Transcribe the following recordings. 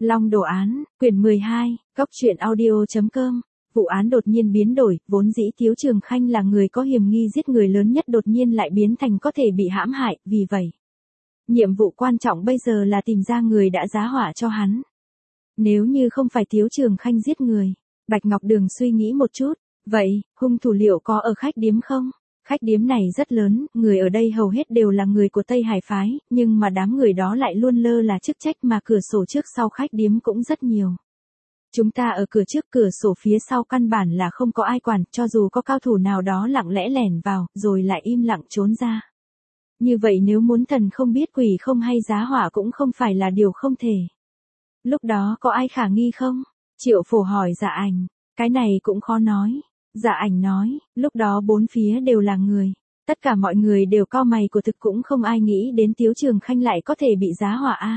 Long đồ án, quyển 12, Cốc truyện audio.com. Vụ án đột nhiên biến đổi, vốn dĩ Tiếu Trường Khanh là người có hiểm nghi giết người lớn nhất đột nhiên lại biến thành có thể bị hãm hại, vì vậy. Nhiệm vụ quan trọng bây giờ là tìm ra người đã giá họa cho hắn. Nếu như không phải Tiếu Trường Khanh giết người, Bạch Ngọc Đường suy nghĩ một chút, vậy, hung thủ liệu có ở khách điếm không? Khách điếm này rất lớn, người ở đây hầu hết đều là người của Tây Hải Phái, nhưng mà đám người đó lại luôn lơ là chức trách mà cửa sổ trước sau khách điếm cũng rất nhiều. Chúng ta ở cửa trước cửa sổ phía sau căn bản là không có ai quản, cho dù có cao thủ nào đó lặng lẽ lẻn vào, rồi lại im lặng trốn ra. Như vậy nếu muốn thần không biết quỷ không hay giá họa cũng không phải là điều không thể. Lúc đó có ai khả nghi không? Triệu Phổ hỏi Dạ Ảnh, cái này cũng khó nói. Dạ Ảnh nói, lúc đó bốn phía đều là người. Tất cả mọi người đều cau mày của thực cũng không ai nghĩ đến Tiếu Trường Khanh lại có thể bị giá họa a.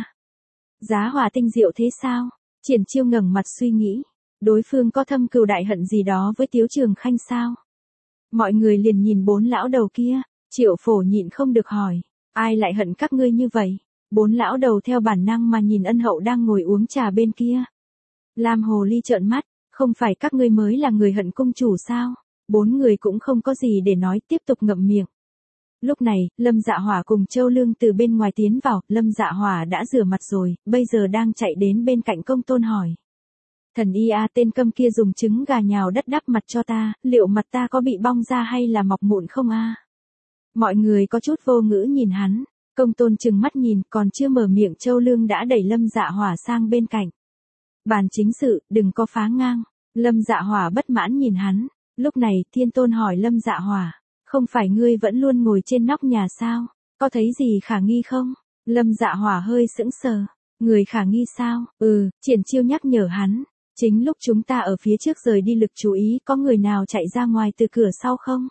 Giá họa tinh diệu thế sao? Triển Chiêu ngẩng mặt suy nghĩ. Đối phương có thâm cừu đại hận gì đó với Tiếu Trường Khanh sao? Mọi người liền nhìn bốn lão đầu kia. Triệu Phổ nhịn không được hỏi. Ai lại hận các ngươi như vậy? Bốn lão đầu theo bản năng mà nhìn Ân Hậu đang ngồi uống trà bên kia. Lam Hồ Ly trợn mắt. Không phải các ngươi mới là người hận cung chủ sao? Bốn người cũng không có gì để nói, tiếp tục ngậm miệng. Lúc này, Lâm Dạ Hỏa cùng Châu Lương từ bên ngoài tiến vào, Lâm Dạ Hỏa đã rửa mặt rồi, bây giờ đang chạy đến bên cạnh Công Tôn hỏi. Thần y a, tên câm kia dùng trứng gà nhào đất đắp mặt cho ta, liệu mặt ta có bị bong ra hay là mọc mụn không a? Mọi người có chút vô ngữ nhìn hắn, Công Tôn trừng mắt nhìn, còn chưa mở miệng Châu Lương đã đẩy Lâm Dạ Hỏa sang bên cạnh. Bàn chính sự, đừng có phá ngang. Lâm Dạ Hỏa bất mãn nhìn hắn. Lúc này, Thiên Tôn hỏi Lâm Dạ Hỏa. Không phải ngươi vẫn luôn ngồi trên nóc nhà sao? Có thấy gì khả nghi không? Lâm Dạ Hỏa hơi sững sờ. Người khả nghi sao? Triển Chiêu nhắc nhở hắn. Chính lúc chúng ta ở phía trước rời đi lực chú ý, có người nào chạy ra ngoài từ cửa sau không?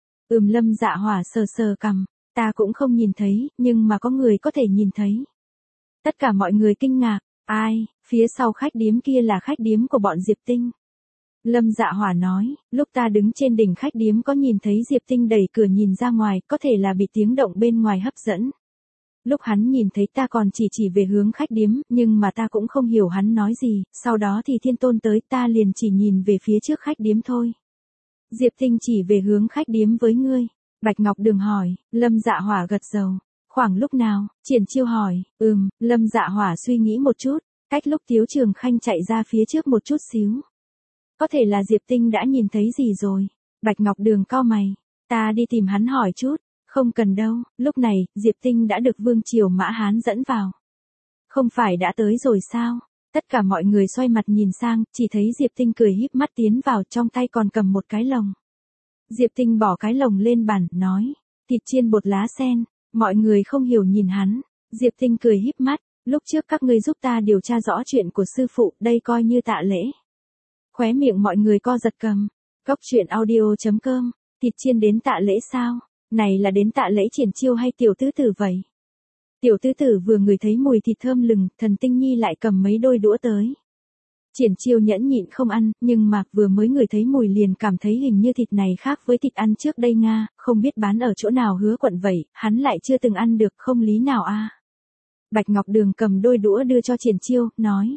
Lâm Dạ Hỏa sờ sờ cằm. Ta cũng không nhìn thấy, nhưng mà có người có thể nhìn thấy. Tất cả mọi người kinh ngạc. Ai? Phía sau khách điếm kia là khách điếm của bọn Diệp Tinh. Lâm Dạ Hỏa nói, lúc ta đứng trên đỉnh khách điếm có nhìn thấy Diệp Tinh đẩy cửa nhìn ra ngoài, có thể là bị tiếng động bên ngoài hấp dẫn. Lúc hắn nhìn thấy ta còn chỉ về hướng khách điếm, nhưng mà ta cũng không hiểu hắn nói gì, sau đó thì Thiên Tôn tới, ta liền chỉ nhìn về phía trước khách điếm thôi. Diệp Tinh chỉ về hướng khách điếm với ngươi. Bạch Ngọc Đường hỏi, Lâm Dạ Hỏa gật đầu. Khoảng lúc nào? Triển Chiêu hỏi, Lâm Dạ Hỏa suy nghĩ một chút, cách lúc Tiếu Trường Khanh chạy ra phía trước một chút xíu. Có thể là Diệp Tinh đã nhìn thấy gì rồi. Bạch Ngọc Đường cau mày. Ta đi tìm hắn hỏi chút. Không cần đâu, lúc này, Diệp Tinh đã được Vương Triều Mã Hán dẫn vào. Không phải đã tới rồi sao? Tất cả mọi người xoay mặt nhìn sang, chỉ thấy Diệp Tinh cười híp mắt tiến vào, trong tay còn cầm một cái lồng. Diệp Tinh bỏ cái lồng lên bàn, nói. Thịt chiên bột lá sen. Mọi người không hiểu nhìn hắn. Diệp Tinh cười híp mắt. Lúc trước các ngươi giúp ta điều tra rõ chuyện của sư phụ, đây coi như tạ lễ. Khóe miệng mọi người co giật cầm. Cốc truyện audio.com. Thịt chiên đến tạ lễ sao? Này là đến tạ lễ Triển Chiêu hay Tiểu Tứ Tử vậy? Tiểu Tứ Tử vừa ngửi thấy mùi thịt thơm lừng, Thần Tinh Nhi lại cầm mấy đôi đũa tới. Triển Chiêu nhẫn nhịn không ăn, nhưng mà vừa mới ngửi thấy mùi liền cảm thấy hình như thịt này khác với thịt ăn trước đây nga, không biết bán ở chỗ nào Hứa Quận vậy, hắn lại chưa từng ăn được, không lý nào a. Bạch Ngọc Đường cầm đôi đũa đưa cho Triển Chiêu, nói.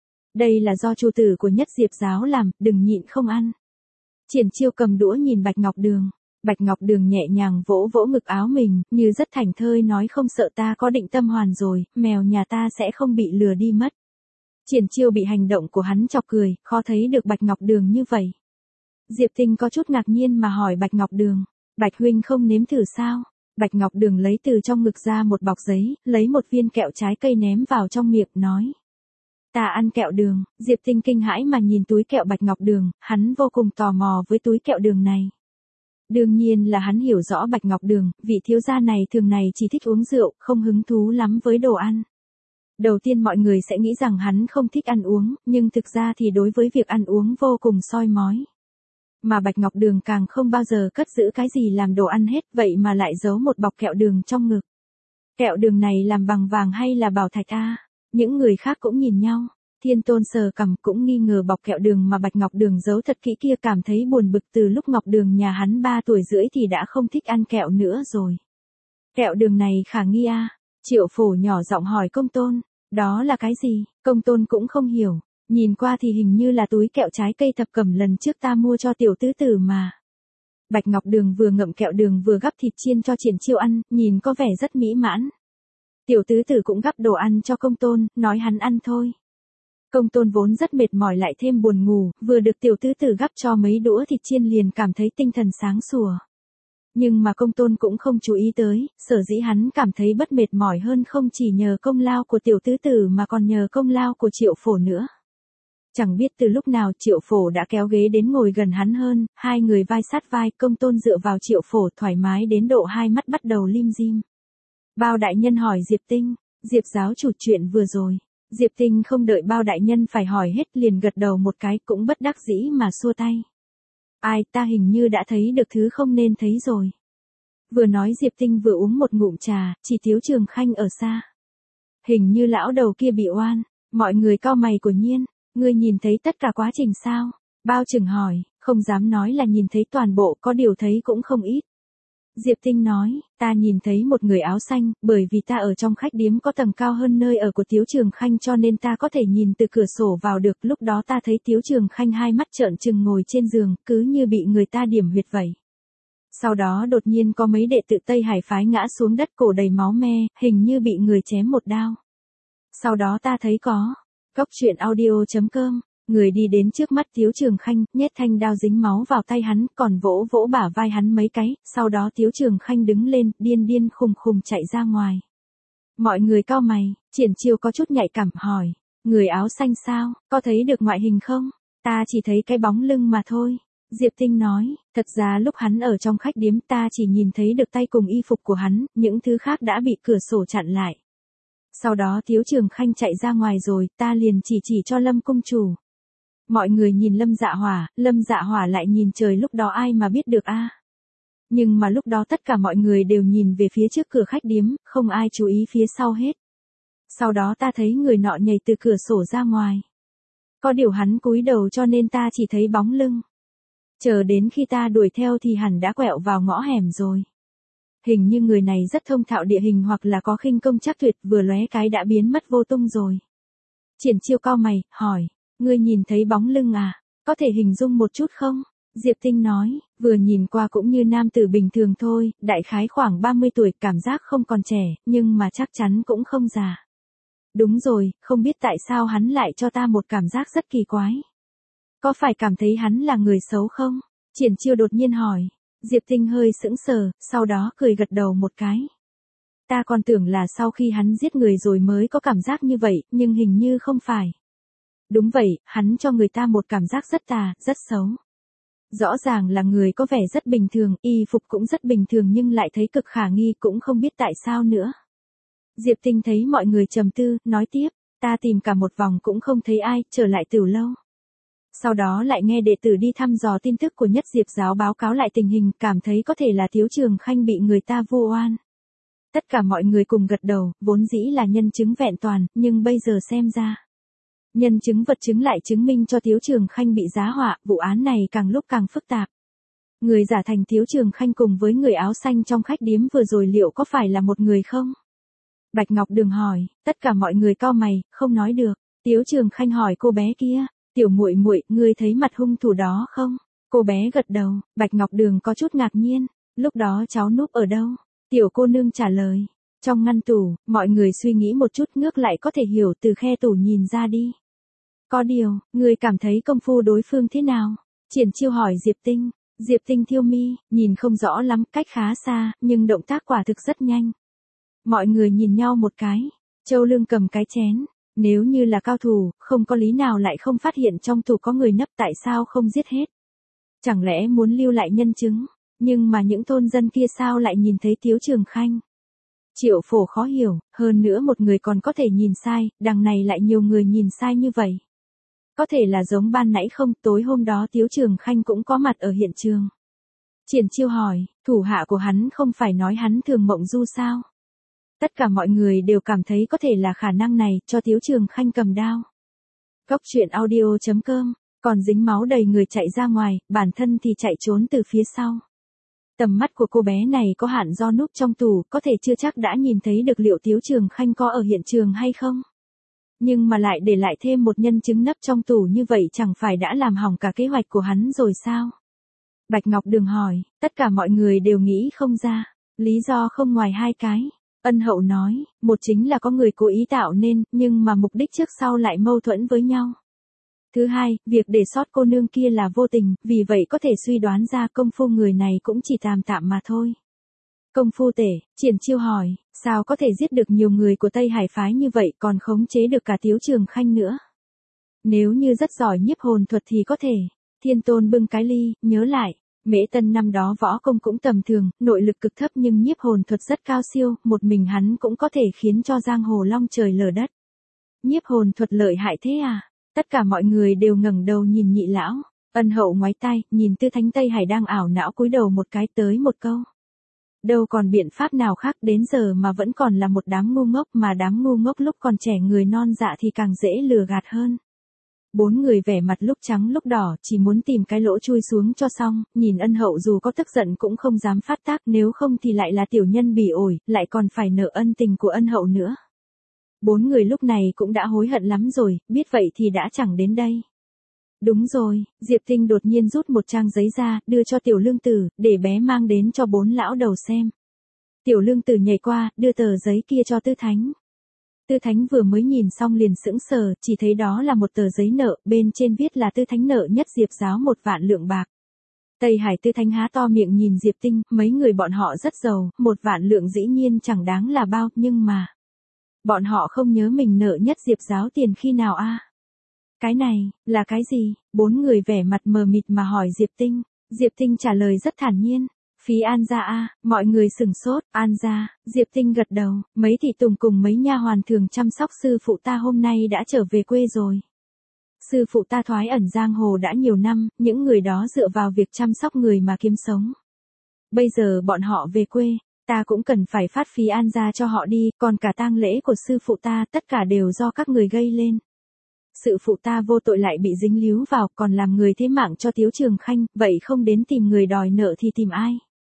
Đây là do chủ tử của Nhất Diệp giáo làm, đừng nhịn không ăn. Triển Chiêu cầm đũa nhìn Bạch Ngọc Đường. Bạch Ngọc Đường nhẹ nhàng vỗ vỗ ngực áo mình, như rất thảnh thơi nói không sợ ta có định tâm hoàn rồi, mèo nhà ta sẽ không bị lừa đi mất. Triển Chiêu bị hành động của hắn chọc cười, khó thấy được Bạch Ngọc Đường như vậy. Diệp Tinh có chút ngạc nhiên mà hỏi Bạch Ngọc Đường, Bạch huynh không nếm thử sao? Bạch Ngọc Đường lấy từ trong ngực ra một bọc giấy, lấy một viên kẹo trái cây ném vào trong miệng, nói. Ta ăn kẹo đường. Diệp Tinh kinh hãi mà nhìn túi kẹo Bạch Ngọc Đường, hắn vô cùng tò mò với túi kẹo đường này. Đương nhiên là hắn hiểu rõ Bạch Ngọc Đường, vị thiếu gia này thường này chỉ thích uống rượu, không hứng thú lắm với đồ ăn. Đầu tiên mọi người sẽ nghĩ rằng hắn không thích ăn uống, nhưng thực ra thì đối với việc ăn uống vô cùng soi mói. Mà Bạch Ngọc Đường càng không bao giờ cất giữ cái gì làm đồ ăn hết, vậy mà lại giấu một bọc kẹo đường trong ngực. Kẹo đường này làm bằng vàng hay là bảo thạch a? Những người khác cũng nhìn nhau. Thiên Tôn sờ cằm cũng nghi ngờ bọc kẹo đường mà Bạch Ngọc Đường giấu thật kỹ kia, cảm thấy buồn bực, từ lúc Ngọc Đường nhà hắn 3 tuổi rưỡi thì đã không thích ăn kẹo nữa rồi. Kẹo đường này khả nghi a? Triệu Phổ nhỏ giọng hỏi Công Tôn. Đó là cái gì? Công tôn cũng không hiểu. Nhìn qua thì hình như là túi kẹo trái cây thập cẩm lần trước ta mua cho tiểu tứ tử mà. Bạch Ngọc Đường vừa ngậm kẹo đường vừa gắp thịt chiên cho Triển Chiêu ăn, nhìn có vẻ rất mỹ mãn. Tiểu tứ tử cũng gắp đồ ăn cho công tôn, nói hắn ăn thôi. Công tôn vốn rất mệt mỏi lại thêm buồn ngủ, vừa được tiểu tứ tử gắp cho mấy đũa thịt chiên liền cảm thấy tinh thần sáng sủa. Nhưng mà công tôn cũng không chú ý tới, sở dĩ hắn cảm thấy bất mệt mỏi hơn không chỉ nhờ công lao của tiểu tứ tử mà còn nhờ công lao của Triệu Phổ nữa. Chẳng biết từ lúc nào Triệu Phổ đã kéo ghế đến ngồi gần hắn hơn, hai người vai sát vai, công tôn dựa vào Triệu Phổ thoải mái đến độ hai mắt bắt đầu lim dim. Bao đại nhân hỏi Diệp Tinh, Diệp giáo chủ chuyện vừa rồi. Diệp Tinh không đợi bao đại nhân phải hỏi hết liền gật đầu một cái cũng bất đắc dĩ mà xua tay. Ai, ta hình như đã thấy được thứ không nên thấy rồi. Vừa nói Diệp Tinh vừa uống một ngụm trà, chỉ Tiếu Trường Khanh ở xa. Hình như lão đầu kia bị oan, mọi người cau mày của Nhiên, ngươi nhìn thấy tất cả quá trình sao? Bao Trừng hỏi, không dám nói là nhìn thấy toàn bộ, có điều thấy cũng không ít. Diệp Tinh nói, ta nhìn thấy một người áo xanh, bởi vì ta ở trong khách điếm có tầng cao hơn nơi ở của Tiếu Trường Khanh cho nên ta có thể nhìn từ cửa sổ vào được, lúc đó ta thấy Tiếu Trường Khanh hai mắt trợn trừng ngồi trên giường, cứ như bị người ta điểm huyệt vậy. Sau đó đột nhiên có mấy đệ tử Tây Hải phái ngã xuống đất cổ đầy máu me, hình như bị người chém một đao. Sau đó ta thấy có, Cóc Truyện Audio.com, người đi đến trước mắt Tiếu Trường Khanh, nhét thanh đao dính máu vào tay hắn, còn vỗ vỗ bả vai hắn mấy cái, sau đó Tiếu Trường Khanh đứng lên, điên điên khùng khùng chạy ra ngoài. Mọi người cau mày, Triển Chiêu có chút nhạy cảm hỏi, người áo xanh sao, có thấy được ngoại hình không? Ta chỉ thấy cái bóng lưng mà thôi. Diệp Tinh nói, thật ra lúc hắn ở trong khách điếm ta chỉ nhìn thấy được tay cùng y phục của hắn, những thứ khác đã bị cửa sổ chặn lại. Sau đó Tiếu Trường Khanh chạy ra ngoài rồi, ta liền chỉ cho Lâm cung chủ. Mọi người nhìn Lâm Dạ Hỏa lại nhìn trời, lúc đó ai mà biết được a. Nhưng mà lúc đó tất cả mọi người đều nhìn về phía trước cửa khách điếm, không ai chú ý phía sau hết. Sau đó ta thấy người nọ nhảy từ cửa sổ ra ngoài. Có điều hắn cúi đầu cho nên ta chỉ thấy bóng lưng. Chờ đến khi ta đuổi theo thì hẳn đã quẹo vào ngõ hẻm rồi. Hình như người này rất thông thạo địa hình hoặc là có khinh công chắc tuyệt, vừa lóe cái đã biến mất vô tung rồi. Triển Chiêu cau mày, hỏi, ngươi nhìn thấy bóng lưng à? Có thể hình dung một chút không? Diệp Tinh nói, vừa nhìn qua cũng như nam tử bình thường thôi, đại khái khoảng 30 tuổi, cảm giác không còn trẻ, nhưng mà chắc chắn cũng không già. Đúng rồi, không biết tại sao hắn lại cho ta một cảm giác rất kỳ quái. Có phải cảm thấy hắn là người xấu không? Triển Chiêu đột nhiên hỏi. Diệp Tinh hơi sững sờ, sau đó cười gật đầu một cái. Ta còn tưởng là sau khi hắn giết người rồi mới có cảm giác như vậy, nhưng hình như không phải. Đúng vậy, hắn cho người ta một cảm giác rất tà, rất xấu. Rõ ràng là người có vẻ rất bình thường, y phục cũng rất bình thường nhưng lại thấy cực khả nghi, cũng không biết tại sao nữa. Diệp Tinh thấy mọi người trầm tư, nói tiếp, ta tìm cả một vòng cũng không thấy ai, trở lại Tử Lâu. Sau đó lại nghe đệ tử đi thăm dò tin tức của Nhất Diệp giáo báo cáo lại tình hình, cảm thấy có thể là Tiếu Trường Khanh bị người ta vu oan. Tất cả mọi người cùng gật đầu, vốn dĩ là nhân chứng vẹn toàn, nhưng bây giờ xem ra. Nhân chứng vật chứng lại chứng minh cho Tiếu Trường Khanh bị giá họa, vụ án này càng lúc càng phức tạp. Người giả thành Tiếu Trường Khanh cùng với người áo xanh trong khách điếm vừa rồi liệu có phải là một người không? Bạch Ngọc Đường hỏi, tất cả mọi người cau mày, không nói được. Tiếu Trường Khanh hỏi cô bé kia, tiểu muội muội, ngươi thấy mặt hung thủ đó không? Cô bé gật đầu, Bạch Ngọc Đường có chút ngạc nhiên, lúc đó cháu núp ở đâu? Tiểu cô nương trả lời, trong ngăn tủ. Mọi người suy nghĩ một chút ngược lại có thể hiểu từ khe tủ nhìn ra đi. Có điều, ngươi cảm thấy công phu đối phương thế nào? Triển Chiêu hỏi Diệp Tinh. Diệp Tinh thiêu mi, nhìn không rõ lắm, cách khá xa, nhưng động tác quả thực rất nhanh. Mọi người nhìn nhau một cái. Châu Lương cầm cái chén. Nếu như là cao thủ, không có lý nào lại không phát hiện trong tủ có người nấp, tại sao không giết hết? Chẳng lẽ muốn lưu lại nhân chứng? Nhưng mà những thôn dân kia sao lại nhìn thấy Tiếu Trường Khanh? Triệu Phổ khó hiểu, hơn nữa một người còn có thể nhìn sai, đằng này lại nhiều người nhìn sai như vậy. Có thể là giống ban nãy không, tối hôm đó Tiếu Trường Khanh cũng có mặt ở hiện trường. Triển Chiêu hỏi, thủ hạ của hắn không phải nói hắn thường mộng du sao? Tất cả mọi người đều cảm thấy có thể là khả năng này, cho Tiếu Trường Khanh cầm đao. Cóc Truyện Audio.com, còn dính máu đầy người chạy ra ngoài, bản thân thì chạy trốn từ phía sau. Tầm mắt của cô bé này có hạn do núp trong tủ, có thể chưa chắc đã nhìn thấy được liệu Tiếu Trường Khanh có ở hiện trường hay không. Nhưng mà lại để lại thêm một nhân chứng nấp trong tủ như vậy chẳng phải đã làm hỏng cả kế hoạch của hắn rồi sao? Bạch Ngọc Đường hỏi, tất cả mọi người đều nghĩ không ra. Lý do không ngoài hai cái. Ân Hậu nói, một chính là có người cố ý tạo nên, nhưng mà mục đích trước sau lại mâu thuẫn với nhau. Thứ hai, việc để sót cô nương kia là vô tình, vì vậy có thể suy đoán ra công phu người này cũng chỉ tạm tạm mà thôi. Công phu tể, Triển Chiêu hỏi, sao có thể giết được nhiều người của Tây Hải phái như vậy còn khống chế được cả Tiếu Trường Khanh nữa? Nếu như rất giỏi nhiếp hồn thuật thì có thể. Thiên Tôn bưng cái ly, nhớ lại. Mễ Tân năm đó võ công cũng tầm thường, nội lực cực thấp nhưng nhiếp hồn thuật rất cao siêu, một mình hắn cũng có thể khiến cho giang hồ long trời lở đất. Nhiếp hồn thuật lợi hại thế à? Tất cả mọi người đều ngẩng đầu nhìn Nhị lão. Ân Hậu ngoái tai, nhìn Tư Thánh Tây Hải đang ảo não cúi đầu một cái tới một câu. Đâu còn biện pháp nào khác, đến giờ mà vẫn còn là một đám ngu ngốc, mà đám ngu ngốc lúc còn trẻ người non dạ thì càng dễ lừa gạt hơn. Bốn người vẻ mặt lúc trắng lúc đỏ, chỉ muốn tìm cái lỗ chui xuống cho xong, nhìn Ân Hậu dù có tức giận cũng không dám phát tác, nếu không thì lại là tiểu nhân bỉ ổi, lại còn phải nợ ân tình của Ân Hậu nữa. Bốn người lúc này cũng đã hối hận lắm rồi, biết vậy thì đã chẳng đến đây. Đúng rồi, Diệp Tinh đột nhiên rút một trang giấy ra, đưa cho Tiểu Lương Tử, để bé mang đến cho bốn lão đầu xem. Tiểu Lương Tử nhảy qua, đưa tờ giấy kia cho Tư Thánh. Tư Thánh vừa mới nhìn xong liền sững sờ, chỉ thấy đó là một tờ giấy nợ, bên trên viết là Tư Thánh nợ nhất Diệp giáo 1 vạn lượng bạc. Tây Hải Tư Thánh há to miệng nhìn Diệp Tinh, mấy người bọn họ rất giàu, 1 vạn lượng dĩ nhiên chẳng đáng là bao, nhưng mà bọn họ không nhớ mình nợ nhất Diệp giáo tiền khi nào a? Cái này, là cái gì? Bốn người vẻ mặt mờ mịt mà hỏi Diệp Tinh. Diệp Tinh trả lời rất thản nhiên. Phí An gia a, mọi người sửng sốt. An gia, Diệp Tinh gật đầu, mấy thị tùng cùng mấy nha hoàn thường chăm sóc sư phụ ta hôm nay đã trở về quê rồi. Sư phụ ta thoái ẩn giang hồ đã nhiều năm, những người đó dựa vào việc chăm sóc người mà kiếm sống. Bây giờ bọn họ về quê, ta cũng cần phải phát phí an gia cho họ đi, còn cả tang lễ của sư phụ ta tất cả đều do các người gây lên. Sự phụ ta vô tội lại bị dính líu vào, còn làm người thế mạng cho Tiếu Trường Khanh, vậy không đến tìm người đòi nợ thì tìm ai?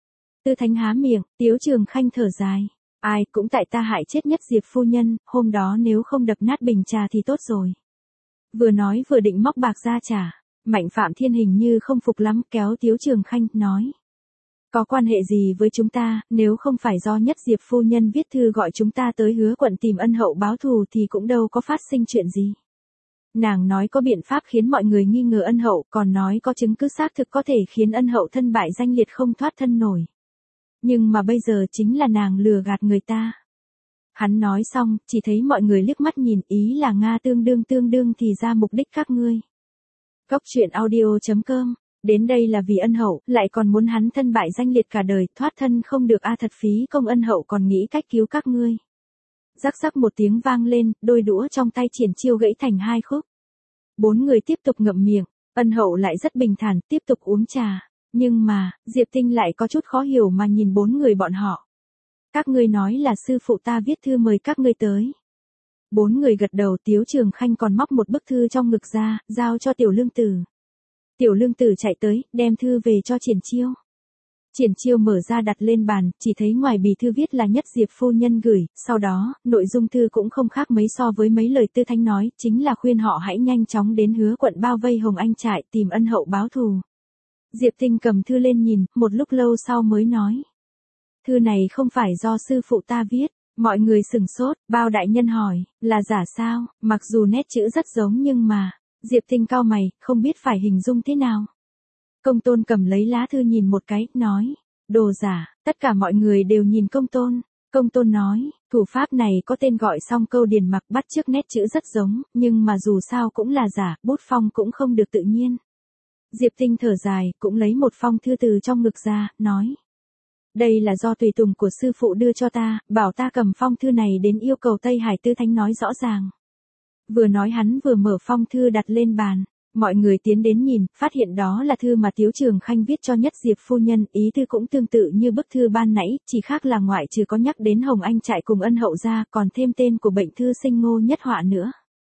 Tư Thánh há miệng, Tiếu Trường Khanh thở dài. Ai cũng tại ta hại chết nhất Diệp phu nhân, hôm đó nếu không đập nát bình trà thì tốt rồi. Vừa nói vừa định móc bạc ra trả. Mạnh Phạm Thiên hình như không phục lắm, kéo Tiếu Trường Khanh, nói. Có quan hệ gì với chúng ta, nếu không phải do nhất Diệp phu nhân viết thư gọi chúng ta tới Hứa quận tìm Ân Hậu báo thù thì cũng đâu có phát sinh chuyện gì. Nàng nói có biện pháp khiến mọi người nghi ngờ Ân Hậu, còn nói có chứng cứ xác thực có thể khiến Ân Hậu thân bại danh liệt không thoát thân nổi. Nhưng mà bây giờ chính là nàng lừa gạt người ta. Hắn nói xong, chỉ thấy mọi người liếc mắt nhìn, ý là Nga tương đương thì ra mục đích các ngươi. Cốc truyện audio.com, đến đây là vì Ân Hậu, lại còn muốn hắn thân bại danh liệt cả đời, thoát thân không được a, thật phí công Ân Hậu còn nghĩ cách cứu các ngươi. Rắc rắc một tiếng vang lên, đôi đũa trong tay Triển Chiêu gãy thành hai khúc. Bốn người tiếp tục ngậm miệng, Ân Hậu lại rất bình thản, tiếp tục uống trà. Nhưng mà, Diệp Tinh lại có chút khó hiểu mà nhìn bốn người bọn họ. Các ngươi nói là sư phụ ta viết thư mời các ngươi tới. Bốn người gật đầu. Tiếu Trường Khanh còn móc một bức thư trong ngực ra, giao cho Tiểu Lương Tử. Tiểu Lương Tử chạy tới, đem thư về cho Triển Chiêu. Triển Chiêu mở ra đặt lên bàn, chỉ thấy ngoài bì thư viết là nhất Diệp phu nhân gửi, sau đó, nội dung thư cũng không khác mấy so với mấy lời Tư Thánh nói, chính là khuyên họ hãy nhanh chóng đến Hứa quận bao vây Hồng Anh trại tìm Ân Hậu báo thù. Diệp Tinh cầm thư lên nhìn, một lúc lâu sau mới nói. Thư này không phải do sư phụ ta viết, mọi người sửng sốt, Bao đại nhân hỏi, là giả sao, mặc dù nét chữ rất giống nhưng mà, Diệp Tinh cau mày, không biết phải hình dung thế nào. Công Tôn cầm lấy lá thư nhìn một cái, nói, đồ giả, tất cả mọi người đều nhìn Công Tôn. Công Tôn nói, thủ pháp này có tên gọi song câu điền mặc, bắt chước nét chữ rất giống, nhưng mà dù sao cũng là giả, bút phong cũng không được tự nhiên. Diệp Tinh thở dài, cũng lấy một phong thư từ trong ngực ra, nói. Đây là do tùy tùng của sư phụ đưa cho ta, bảo ta cầm phong thư này đến yêu cầu Tây Hải Tư Thánh nói rõ ràng. Vừa nói hắn vừa mở phong thư đặt lên bàn. Mọi người tiến đến nhìn, phát hiện đó là thư mà Tiếu Trường Khanh viết cho nhất Diệp phu nhân, ý thư cũng tương tự như bức thư ban nãy, chỉ khác là ngoại trừ có nhắc đến Hồng Anh trại cùng Ân Hậu ra, còn thêm tên của bệnh thư sinh Ngô Nhất Họa nữa.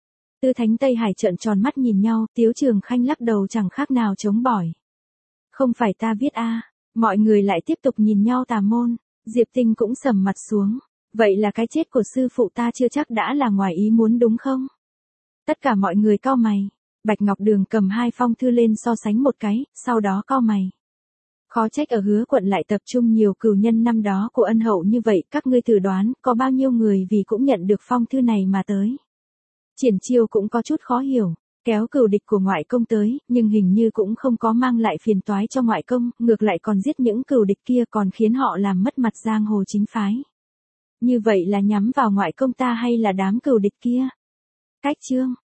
Tư Thánh Tây Hải trợn tròn mắt nhìn nhau, Tiếu Trường Khanh lắc đầu chẳng khác nào chống bỏi. Không phải ta viết a. Mọi người lại tiếp tục nhìn nhau tà môn. Diệp Tinh cũng sầm mặt xuống. Vậy là cái chết của sư phụ ta chưa chắc đã là ngoài ý muốn đúng không? Tất cả mọi người cau mày. Bạch Ngọc Đường cầm 2 phong thư lên so sánh một cái, sau đó cau mày. Khó trách ở Hứa quận lại tập trung nhiều cừu nhân năm đó của ân hậu như vậy, các ngươi thử đoán, có bao nhiêu người vì cũng nhận được phong thư này mà tới. Triển Chiêu cũng có chút khó hiểu, kéo cừu địch của ngoại công tới, nhưng hình như cũng không có mang lại phiền toái cho ngoại công, ngược lại còn giết những cừu địch kia còn khiến họ làm mất mặt giang hồ chính phái. Như vậy là nhắm vào ngoại công ta hay là đám cừu địch kia? Cách chương